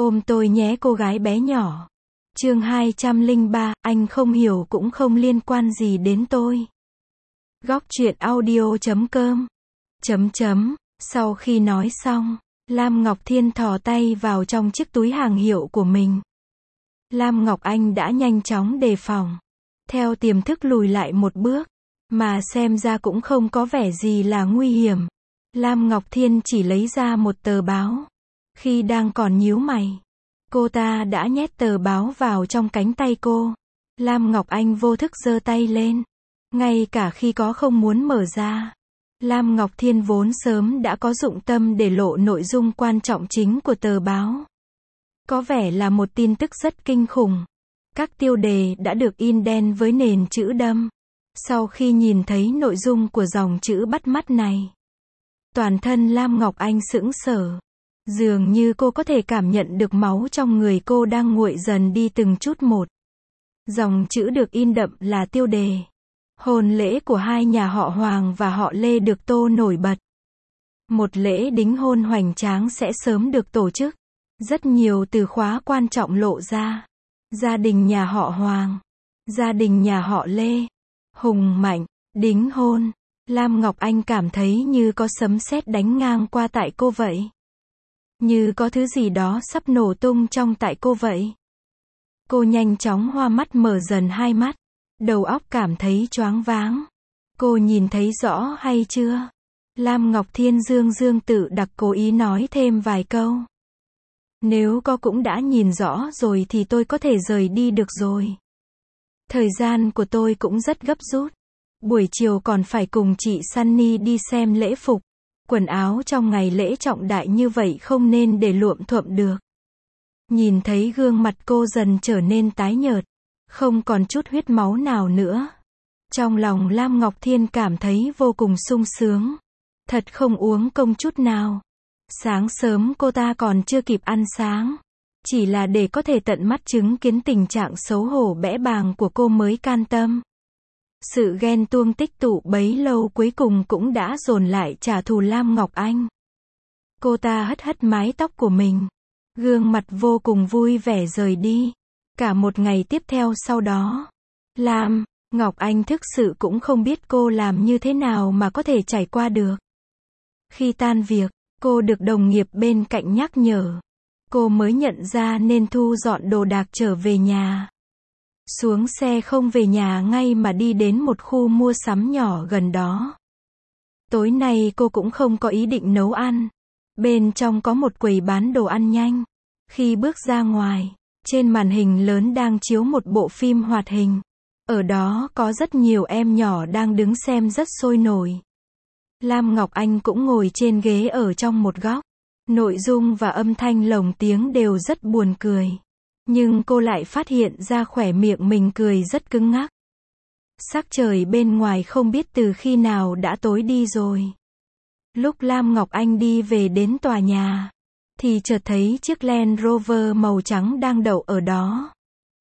Ôm tôi nhé cô gái bé nhỏ. Chương 203, anh không hiểu cũng không liên quan gì đến tôi. Góc truyện audio.com. Sau khi nói xong, Lam Ngọc Thiên thò tay vào trong chiếc túi hàng hiệu của mình. Lam Ngọc Anh đã nhanh chóng đề phòng, theo tiềm thức lùi lại một bước, mà xem ra cũng không có vẻ gì là nguy hiểm. Lam Ngọc Thiên chỉ lấy ra một tờ báo. Khi đang còn nhíu mày, cô ta đã nhét tờ báo vào trong cánh tay cô. Lam Ngọc Anh vô thức giơ tay lên, ngay cả khi có không muốn mở ra. Lam Ngọc Thiên vốn sớm đã có dụng tâm để lộ nội dung quan trọng chính của tờ báo. Có vẻ là một tin tức rất kinh khủng. Các tiêu đề đã được in đen với nền chữ đâm. Sau khi nhìn thấy nội dung của dòng chữ bắt mắt này, toàn thân Lam Ngọc Anh sững sờ. Dường như cô có thể cảm nhận được máu trong người cô đang nguội dần đi từng chút một. Dòng chữ được in đậm là tiêu đề: hôn lễ của hai nhà họ Hoàng và họ Lê được tô nổi bật. Một lễ đính hôn hoành tráng sẽ sớm được tổ chức. Rất nhiều từ khóa quan trọng lộ ra. Gia đình nhà họ Hoàng, gia đình nhà họ Lê, hùng mạnh, đính hôn. Lam Ngọc Anh cảm thấy như có sấm sét đánh ngang qua tại cô vậy. Như có thứ gì đó sắp nổ tung trong tại cô vậy. Cô nhanh chóng hoa mắt, mở dần hai mắt. Đầu óc cảm thấy choáng váng. Cô nhìn thấy rõ hay chưa? Lam Ngọc Thiên dương tự đặc cố ý nói thêm vài câu. Nếu cô cũng đã nhìn rõ rồi thì tôi có thể rời đi được rồi. Thời gian của tôi cũng rất gấp rút. Buổi chiều còn phải cùng chị Sunny đi xem lễ phục. Quần áo trong ngày lễ trọng đại như vậy không nên để luộm thuộm được. Nhìn thấy gương mặt cô dần trở nên tái nhợt, không còn chút huyết máu nào nữa. Trong lòng Lam Ngọc Thiên cảm thấy vô cùng sung sướng. Thật không uống công chút nào. Sáng sớm cô ta còn chưa kịp ăn sáng. Chỉ là để có thể tận mắt chứng kiến tình trạng xấu hổ bẽ bàng của cô mới can tâm. Sự ghen tuông tích tụ bấy lâu cuối cùng cũng đã dồn lại trả thù Lam Ngọc Anh. Cô ta hất mái tóc của mình, gương mặt vô cùng vui vẻ rời đi. Cả một ngày tiếp theo sau đó, Lam Ngọc Anh thực sự cũng không biết cô làm như thế nào mà có thể trải qua được. Khi tan việc, cô được đồng nghiệp bên cạnh nhắc nhở. Cô mới nhận ra nên thu dọn đồ đạc trở về nhà. Xuống xe không về nhà ngay mà đi đến một khu mua sắm nhỏ gần đó. Tối nay cô cũng không có ý định nấu ăn. Bên trong có một quầy bán đồ ăn nhanh. Khi bước ra ngoài, trên màn hình lớn đang chiếu một bộ phim hoạt hình. Ở đó có rất nhiều em nhỏ đang đứng xem rất sôi nổi. Lam Ngọc Anh cũng ngồi trên ghế ở trong một góc. Nội dung và âm thanh lồng tiếng đều rất buồn cười. Nhưng cô lại phát hiện ra khóe miệng mình cười rất cứng ngắc. Sắc trời bên ngoài không biết từ khi nào đã tối đi rồi. Lúc Lam Ngọc Anh đi về đến tòa nhà, thì chợt thấy chiếc Land Rover màu trắng đang đậu ở đó.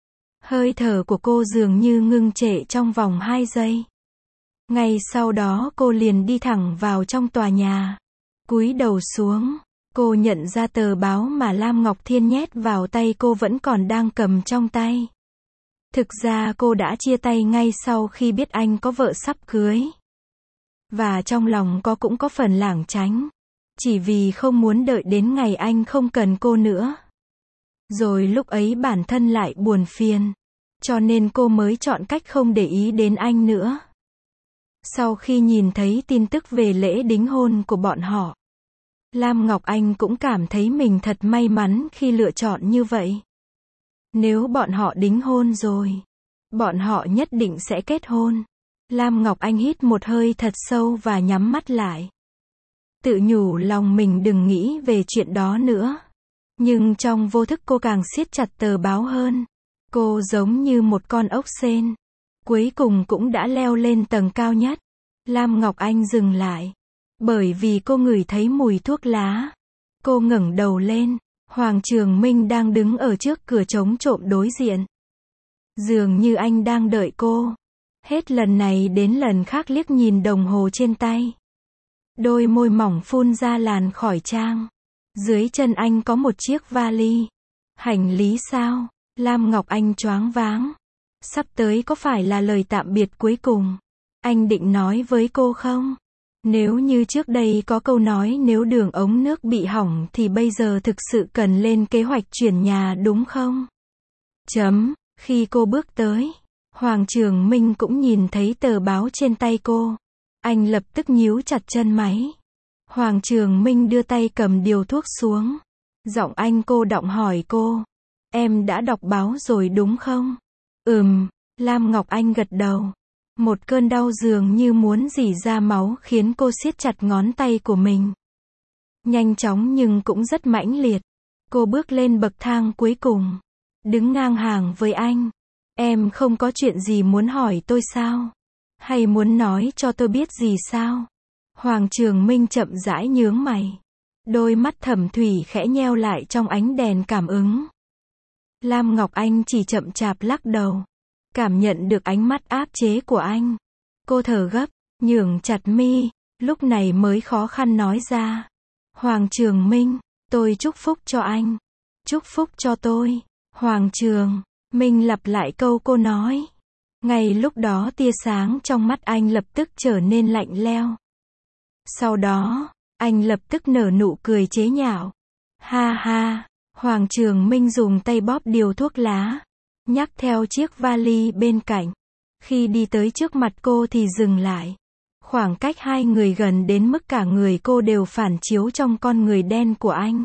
Hơi thở của cô dường như ngưng trệ trong vòng 2 giây. Ngay sau đó cô liền đi thẳng vào trong tòa nhà. Cúi đầu xuống, cô nhận ra tờ báo mà Lam Ngọc Thiên nhét vào tay cô vẫn còn đang cầm trong tay. Thực ra cô đã chia tay ngay sau khi biết anh có vợ sắp cưới. Và trong lòng cô cũng có phần lảng tránh. Chỉ vì không muốn đợi đến ngày anh không cần cô nữa. Rồi lúc ấy bản thân lại buồn phiền. Cho nên cô mới chọn cách không để ý đến anh nữa. Sau khi nhìn thấy tin tức về lễ đính hôn của bọn họ, Lam Ngọc Anh cũng cảm thấy mình thật may mắn khi lựa chọn như vậy. Nếu bọn họ đính hôn rồi, bọn họ nhất định sẽ kết hôn. Lam Ngọc Anh hít một hơi thật sâu và nhắm mắt lại. Tự nhủ lòng mình đừng nghĩ về chuyện đó nữa. Nhưng trong vô thức cô càng siết chặt tờ báo hơn. Cô giống như một con ốc sên. Cuối cùng cũng đã leo lên tầng cao nhất. Lam Ngọc Anh dừng lại. Bởi vì cô ngửi thấy mùi thuốc lá. Cô ngẩng đầu lên. Hoàng Trường Minh đang đứng ở trước cửa chống trộm đối diện. Dường như anh đang đợi cô. Hết lần này đến lần khác liếc nhìn đồng hồ trên tay. Đôi môi mỏng phun ra làn khói trang. Dưới chân anh có một chiếc vali. Hành lý sao? Lam Ngọc Anh choáng váng. Sắp tới có phải là lời tạm biệt cuối cùng? Anh định nói với cô không? Nếu như trước đây có câu nói nếu đường ống nước bị hỏng thì bây giờ thực sự cần lên kế hoạch chuyển nhà đúng không? Khi cô bước tới, Hoàng Trường Minh cũng nhìn thấy tờ báo trên tay cô. Anh lập tức nhíu chặt chân máy. Hoàng Trường Minh đưa tay cầm điều thuốc xuống. Giọng anh cô đọng hỏi cô. Em đã đọc báo rồi đúng không? Lam Ngọc Anh gật đầu. Một cơn đau dường như muốn rỉ ra máu khiến cô siết chặt ngón tay của mình. Nhanh chóng nhưng cũng rất mãnh liệt. Cô bước lên bậc thang cuối cùng. Đứng ngang hàng với anh. Em không có chuyện gì muốn hỏi tôi sao? Hay muốn nói cho tôi biết gì sao? Hoàng Trường Minh chậm rãi nhướng mày. Đôi mắt thẩm thủy khẽ nheo lại trong ánh đèn cảm ứng. Lam Ngọc Anh chỉ chậm chạp lắc đầu. Cảm nhận được ánh mắt áp chế của anh. Cô thở gấp, nhướng chặt mi, lúc này mới khó khăn nói ra. Hoàng Trường Minh, tôi chúc phúc cho anh. Chúc phúc cho tôi. Hoàng Trường Minh lặp lại câu cô nói. Ngay lúc đó tia sáng trong mắt anh lập tức trở nên lạnh lẽo. Sau đó, anh lập tức nở nụ cười chế nhạo. Ha ha, Hoàng Trường Minh dùng tay bóp điều thuốc lá. Nhắc theo chiếc vali bên cạnh. Khi đi tới trước mặt cô thì dừng lại. Khoảng cách hai người gần đến mức cả người cô đều phản chiếu trong con người đen của anh.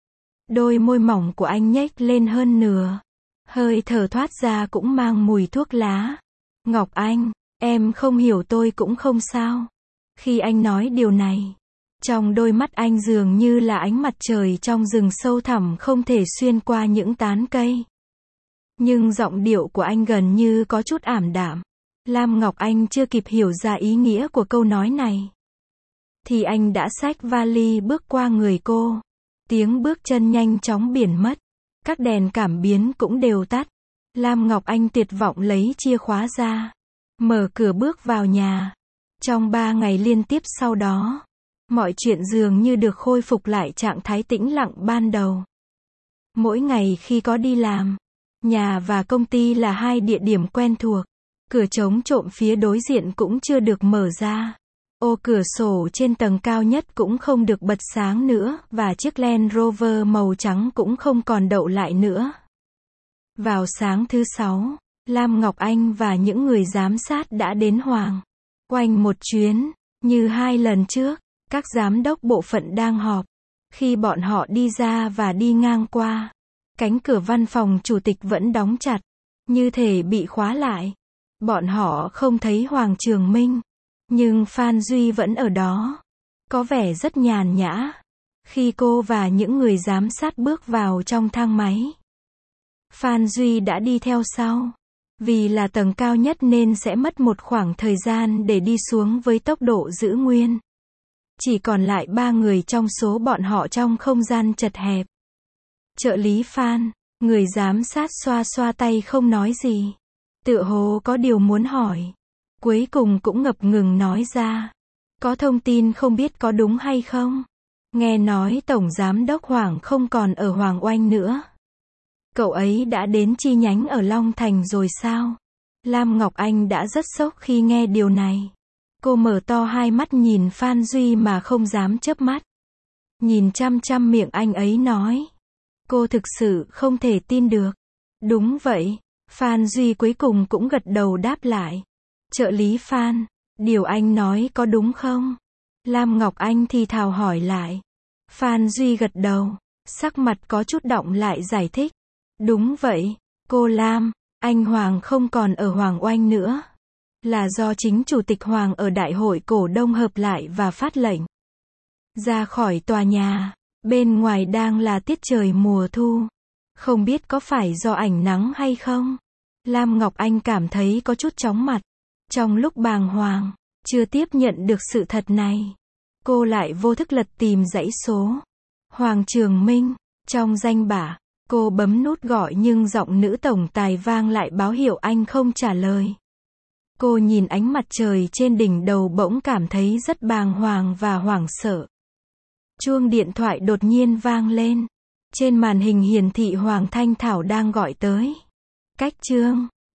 Đôi môi mỏng của anh nhếch lên hơn nửa. Hơi thở thoát ra cũng mang mùi thuốc lá. Ngọc Anh, em không hiểu tôi cũng không sao. Khi anh nói điều này, trong đôi mắt anh dường như là ánh mặt trời trong rừng sâu thẳm không thể xuyên qua những tán cây. Nhưng giọng điệu của anh gần như có chút ảm đạm. Lam Ngọc Anh chưa kịp hiểu ra ý nghĩa của câu nói này. Thì anh đã xách vali bước qua người cô. Tiếng bước chân nhanh chóng biến mất. Các đèn cảm biến cũng đều tắt. Lam Ngọc Anh tuyệt vọng lấy chìa khóa ra. Mở cửa bước vào nhà. Trong 3 ngày liên tiếp sau đó, mọi chuyện dường như được khôi phục lại trạng thái tĩnh lặng ban đầu. Mỗi ngày khi có đi làm, nhà và công ty là hai địa điểm quen thuộc. Cửa chống trộm phía đối diện cũng chưa được mở ra. Ô cửa sổ trên tầng cao nhất cũng không được bật sáng nữa, và chiếc Land Rover màu trắng cũng không còn đậu lại nữa. Vào sáng thứ 6, Lam Ngọc Anh và những người giám sát đã đến Hoàng Oanh một chuyến. Như 2 lần trước, các giám đốc bộ phận đang họp. Khi bọn họ đi ra và đi ngang qua, cánh cửa văn phòng chủ tịch vẫn đóng chặt, như thể bị khóa lại. Bọn họ không thấy Hoàng Trường Minh, nhưng Phan Duy vẫn ở đó, có vẻ rất nhàn nhã. Khi cô và những người giám sát bước vào trong thang máy, Phan Duy đã đi theo sau. Vì là tầng cao nhất nên sẽ mất một khoảng thời gian để đi xuống với tốc độ giữ nguyên. Chỉ còn lại 3 người trong số bọn họ trong không gian chật hẹp. Trợ lý Phan, người giám sát xoa xoa tay không nói gì. Tựa hồ có điều muốn hỏi. Cuối cùng cũng ngập ngừng nói ra. Có thông tin không biết có đúng hay không? Nghe nói Tổng Giám đốc Hoàng không còn ở Hoàng Oanh nữa. Cậu ấy đã đến chi nhánh ở Long Thành rồi sao? Lam Ngọc Anh đã rất sốc khi nghe điều này. Cô mở to hai mắt nhìn Phan Duy mà không dám chớp mắt. Nhìn chăm chăm miệng anh ấy nói. Cô thực sự không thể tin được. Đúng vậy. Phan Duy cuối cùng cũng gật đầu đáp lại. Trợ lý Phan, điều anh nói có đúng không? Lam Ngọc Anh thì thào hỏi lại. Phan Duy gật đầu, sắc mặt có chút đọng lại giải thích. Đúng vậy, cô Lam, anh Hoàng không còn ở Hoàng Oanh nữa. Là do chính Chủ tịch Hoàng ở đại hội cổ đông hợp lại và phát lệnh ra khỏi tòa nhà. Bên ngoài đang là tiết trời mùa thu. Không biết có phải do ảnh nắng hay không? Lam Ngọc Anh cảm thấy có chút chóng mặt. Trong lúc bàng hoàng, chưa tiếp nhận được sự thật này, cô lại vô thức lật tìm dãy số. Hoàng Trường Minh, trong danh bạ, cô bấm nút gọi nhưng giọng nữ tổng tài vang lại báo hiệu anh không trả lời. Cô nhìn ánh mặt trời trên đỉnh đầu bỗng cảm thấy rất bàng hoàng và hoảng sợ. Chuông điện thoại đột nhiên vang lên. Trên màn hình hiển thị Hoàng Thanh Thảo đang gọi tới. Cách chương